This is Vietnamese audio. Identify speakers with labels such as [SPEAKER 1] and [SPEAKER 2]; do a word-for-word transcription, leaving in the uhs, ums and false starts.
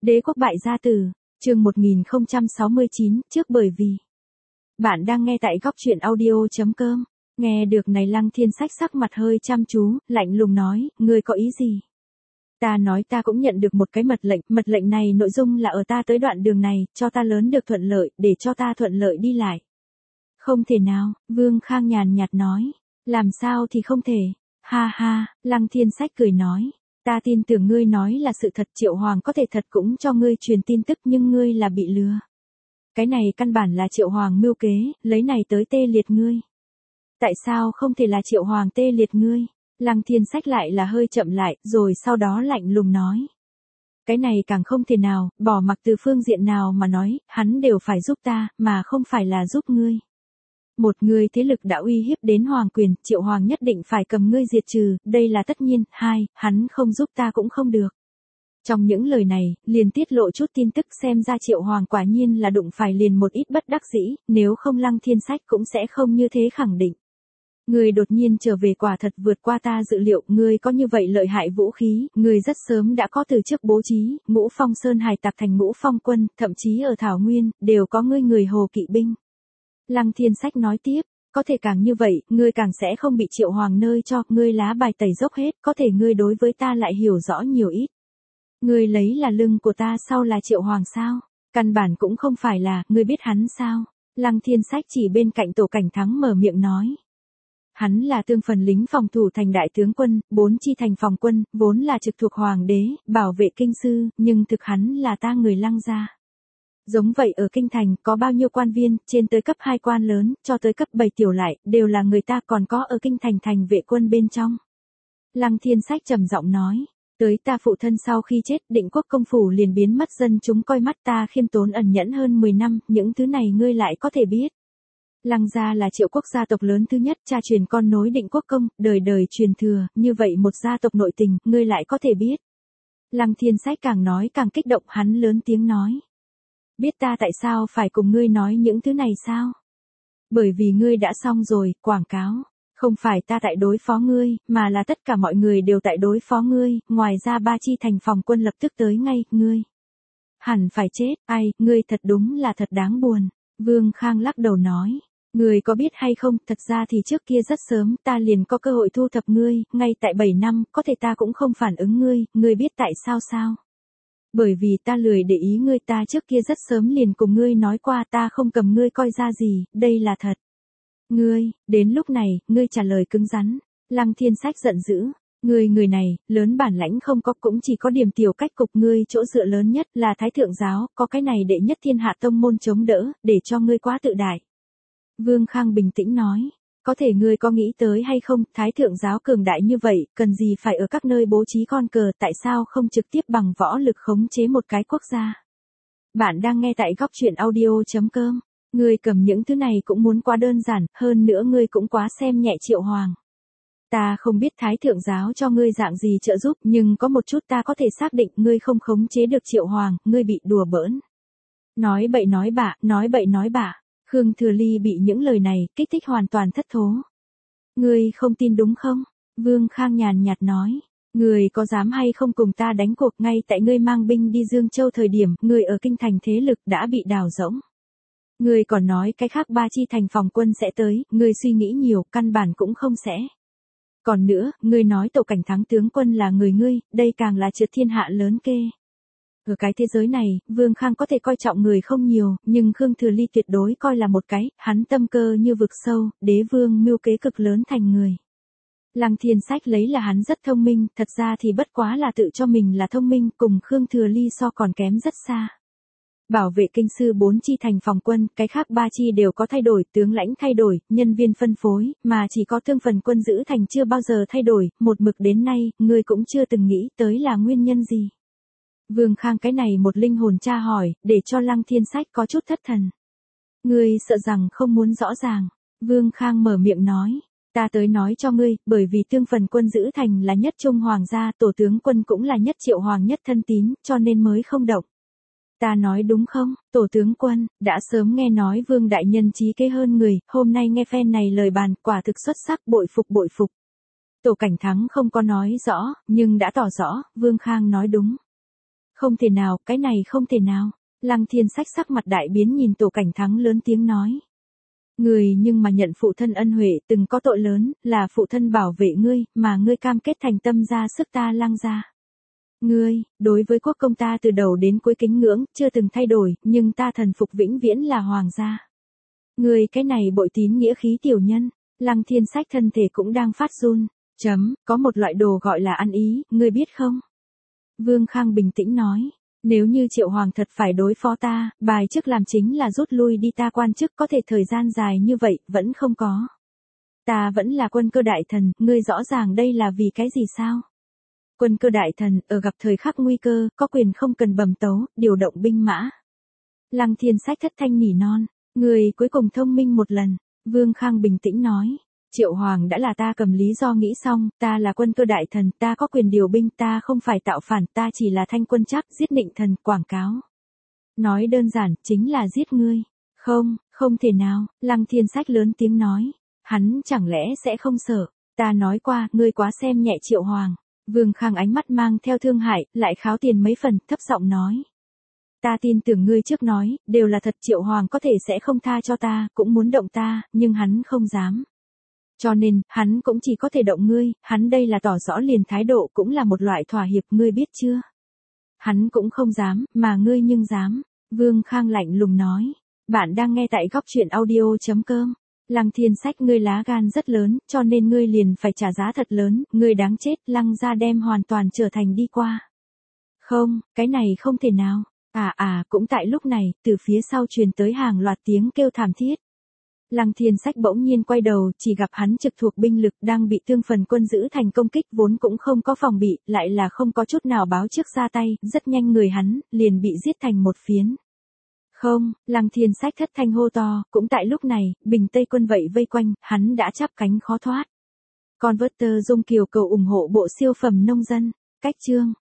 [SPEAKER 1] Đế quốc bại gia tử, chương một nghìn không trăm sáu mươi chín, trước bởi vì. Bạn đang nghe tại góc truyện audio.com. Nghe được này Lăng Thiên Sách sắc mặt hơi chăm chú, lạnh lùng nói, ngươi có ý gì? Ta nói ta cũng nhận được một cái mật lệnh, mật lệnh này nội dung là ở ta tới đoạn đường này, cho ta lớn được thuận lợi, để cho ta thuận lợi đi lại. Không thể nào, Vương Khang nhàn nhạt nói, làm sao thì không thể, ha ha, Lăng Thiên Sách cười nói. Ta tin tưởng ngươi nói là sự thật, Triệu Hoàng có thể thật cũng cho ngươi truyền tin tức nhưng ngươi là bị lừa. Cái này căn bản là Triệu Hoàng mưu kế, lấy này tới tê liệt ngươi. Tại sao không thể là Triệu Hoàng tê liệt ngươi? Lăng Thiên Sách lại là hơi chậm lại, rồi sau đó lạnh lùng nói. Cái này càng không thể nào, bỏ mặc từ phương diện nào mà nói, hắn đều phải giúp ta, mà không phải là giúp ngươi. Một người thế lực đã uy hiếp đến hoàng quyền, Triệu Hoàng nhất định phải cầm ngươi diệt trừ, đây là tất nhiên. Hai, hắn không giúp ta cũng không được. Trong những lời này, liền tiết lộ chút tin tức, xem ra Triệu Hoàng quả nhiên là đụng phải liền một ít bất đắc dĩ, nếu không Lăng Thiên Sách cũng sẽ không như thế khẳng định. Ngươi đột nhiên trở về quả thật vượt qua ta dự liệu, ngươi có như vậy lợi hại vũ khí, ngươi rất sớm đã có từ trước bố trí, Ngũ Phong Sơn hải tặc thành Ngũ Phong quân, thậm chí ở Thảo Nguyên, đều có ngươi người Hồ Kỵ binh. Lăng Thiên Sách nói tiếp, có thể càng như vậy, ngươi càng sẽ không bị Triệu Hoàng nơi cho, ngươi lá bài tẩy dốc hết, có thể ngươi đối với ta lại hiểu rõ nhiều ít. Ngươi lấy là lưng của ta sau là Triệu Hoàng sao? Căn bản cũng không phải là, ngươi biết hắn sao? Lăng Thiên Sách chỉ bên cạnh Tổ Cảnh Thắng mở miệng nói. Hắn là tương phần lính phòng thủ thành đại tướng quân, bốn chi thành phòng quân, vốn là trực thuộc hoàng đế, bảo vệ kinh sư, nhưng thực hắn là ta người Lăng gia. Giống vậy ở kinh thành có bao nhiêu quan viên, trên tới cấp hai quan lớn, cho tới cấp bảy tiểu lại, đều là người ta, còn có ở kinh thành thành vệ quân bên trong. Lăng Thiên Sách trầm giọng nói, tới ta phụ thân sau khi chết, Định Quốc công phủ liền biến mất, dân chúng coi mắt ta khiêm tốn ẩn nhẫn hơn mười năm, những thứ này ngươi lại có thể biết. Lăng gia là Triệu quốc gia tộc lớn thứ nhất, cha truyền con nối Định Quốc công, đời đời truyền thừa, như vậy một gia tộc nội tình, ngươi lại có thể biết. Lăng Thiên Sách càng nói càng kích động, hắn lớn tiếng nói. Biết ta tại sao phải cùng ngươi nói những thứ này sao? Bởi vì ngươi đã xong rồi, quảng cáo. Không phải ta tại đối phó ngươi, mà là tất cả mọi người đều tại đối phó ngươi, ngoài ra ba chi thành phòng quân lập tức tới ngay, ngươi. Hẳn phải chết, ai, ngươi thật đúng là thật đáng buồn. Vương Khang lắc đầu nói. Ngươi có biết hay không, thật ra thì trước kia rất sớm, ta liền có cơ hội thu thập ngươi, ngay tại bảy năm, có thể ta cũng không phản ứng ngươi, ngươi biết tại sao sao? Bởi vì ta lười để ý ngươi, ta trước kia rất sớm liền cùng ngươi nói qua, ta không cầm ngươi coi ra gì, đây là thật. Ngươi, đến lúc này, ngươi trả lời cứng rắn. Lăng Thiên Sách giận dữ. Ngươi người này, lớn bản lãnh không có, cũng chỉ có điểm tiểu cách cục, ngươi chỗ dựa lớn nhất là Thái Thượng giáo, có cái này đệ nhất thiên hạ tông môn chống đỡ, để cho ngươi quá tự đại. Vương Khang bình tĩnh nói. Có thể ngươi có nghĩ tới hay không, Thái Thượng giáo cường đại như vậy, cần gì phải ở các nơi bố trí con cờ, tại sao không trực tiếp bằng võ lực khống chế một cái quốc gia? Bạn đang nghe tại góc truyện audio.com. Ngươi cầm những thứ này cũng muốn quá đơn giản, hơn nữa ngươi cũng quá xem nhẹ Triệu Hoàng. Ta không biết Thái Thượng giáo cho ngươi dạng gì trợ giúp, nhưng có một chút ta có thể xác định, ngươi không khống chế được Triệu Hoàng, ngươi bị đùa bỡn. Nói bậy nói bạ, nói bậy nói bạ. Khương Thừa Ly bị những lời này kích thích hoàn toàn thất thố. Ngươi không tin đúng không? Vương Khang nhàn nhạt nói. Ngươi có dám hay không cùng ta đánh cuộc, ngay tại ngươi mang binh đi Dương Châu thời điểm, ngươi ở kinh thành thế lực đã bị đào rỗng. Ngươi còn nói cái khác ba chi thành phòng quân sẽ tới, ngươi suy nghĩ nhiều, căn bản cũng không sẽ. Còn nữa, ngươi nói Tổ Cảnh Thắng tướng quân là người ngươi, đây càng là trượt thiên hạ lớn kê. Ở cái thế giới này, Vương Khang có thể coi trọng người không nhiều, nhưng Khương Thừa Ly tuyệt đối coi là một cái, hắn tâm cơ như vực sâu, đế vương mưu kế cực lớn thành người. Lăng Thiên Sách lấy là hắn rất thông minh, thật ra thì bất quá là tự cho mình là thông minh, cùng Khương Thừa Ly so còn kém rất xa. Bảo vệ kinh sư bốn chi thành phòng quân, cái khác ba chi đều có thay đổi, tướng lãnh thay đổi, nhân viên phân phối, mà chỉ có thương phần quân giữ thành chưa bao giờ thay đổi, một mực đến nay, ngươi cũng chưa từng nghĩ tới là nguyên nhân gì. Vương Khang cái này một linh hồn tra hỏi, để cho Lăng Thiên Sách có chút thất thần. Ngươi sợ rằng không muốn rõ ràng. Vương Khang mở miệng nói. Ta tới nói cho ngươi, bởi vì tương phần quân giữ thành là nhất trung hoàng gia, tổ tướng quân cũng là nhất Triệu Hoàng nhất thân tín, cho nên mới không động. Ta nói đúng không, tổ tướng quân, đã sớm nghe nói Vương đại nhân trí kế hơn người, hôm nay nghe phen này lời bàn, quả thực xuất sắc, bội phục bội phục. Tổ Cảnh Thắng không có nói rõ, nhưng đã tỏ rõ, Vương Khang nói đúng. Không thể nào, cái này không thể nào. Lăng Thiên Sách sắc mặt đại biến nhìn Tổ Cảnh Thắng lớn tiếng nói. Ngươi nhưng mà nhận phụ thân ân huệ, từng có tội lớn, là phụ thân bảo vệ ngươi, mà ngươi cam kết thành tâm ra sức ta Lăng gia. Ngươi, đối với quốc công ta từ đầu đến cuối kính ngưỡng, chưa từng thay đổi, nhưng ta thần phục vĩnh viễn là hoàng gia. Ngươi cái này bội tín nghĩa khí tiểu nhân. Lăng Thiên Sách thân thể cũng đang phát run. Chấm, có một loại đồ gọi là ăn ý, ngươi biết không? Vương Khang bình tĩnh nói. Nếu như Triệu Hoàng thật phải đối phó ta, bài chức làm chính là rút lui đi ta quan chức có thể thời gian dài như vậy, vẫn không có. Ta vẫn là quân cơ đại thần, ngươi rõ ràng đây là vì cái gì sao? Quân cơ đại thần, ở gặp thời khắc nguy cơ, có quyền không cần bẩm tấu, điều động binh mã. Lăng Thiên Sách thất thanh nỉ non, người cuối cùng thông minh một lần. Vương Khang bình tĩnh nói. Triệu Hoàng đã là ta cầm lý do nghĩ xong, ta là quân cơ đại thần, ta có quyền điều binh, ta không phải tạo phản, ta chỉ là thanh quân chắc, giết định thần, quảng cáo. Nói đơn giản, chính là giết ngươi. Không, không thể nào, Lăng Thiên Sách lớn tiếng nói. Hắn chẳng lẽ sẽ không sợ, ta nói qua, ngươi quá xem nhẹ Triệu Hoàng. Vương Khang ánh mắt mang theo thương hại, lại kháo tiền mấy phần, thấp giọng nói. Ta tin tưởng ngươi trước nói, đều là thật Triệu Hoàng có thể sẽ không tha cho ta, cũng muốn động ta, nhưng hắn không dám. Cho nên, hắn cũng chỉ có thể động ngươi, hắn đây là tỏ rõ liền thái độ cũng là một loại thỏa hiệp, ngươi biết chưa? Hắn cũng không dám, mà ngươi nhưng dám. Vương Khang lạnh lùng nói. Bạn đang nghe tại góc truyện audio chấm com. Lăng Thiên Sách ngươi lá gan rất lớn, cho nên ngươi liền phải trả giá thật lớn, ngươi đáng chết, Lăng gia đem hoàn toàn trở thành đi qua. Không, cái này không thể nào. À à, cũng tại lúc này, từ phía sau truyền tới hàng loạt tiếng kêu thảm thiết. Lăng Thiên Sách bỗng nhiên quay đầu, chỉ gặp hắn trực thuộc binh lực đang bị thương phần quân giữ thành công kích vốn cũng không có phòng bị, lại là không có chút nào báo trước ra tay, rất nhanh người hắn, liền bị giết thành một phiến. Không, Lăng Thiên Sách thất thanh hô to, cũng tại lúc này, Bình Tây quân vậy vây quanh, hắn đã chắp cánh khó thoát. Converter Dung Kiều cầu ủng hộ bộ siêu phẩm nông dân, cách chương.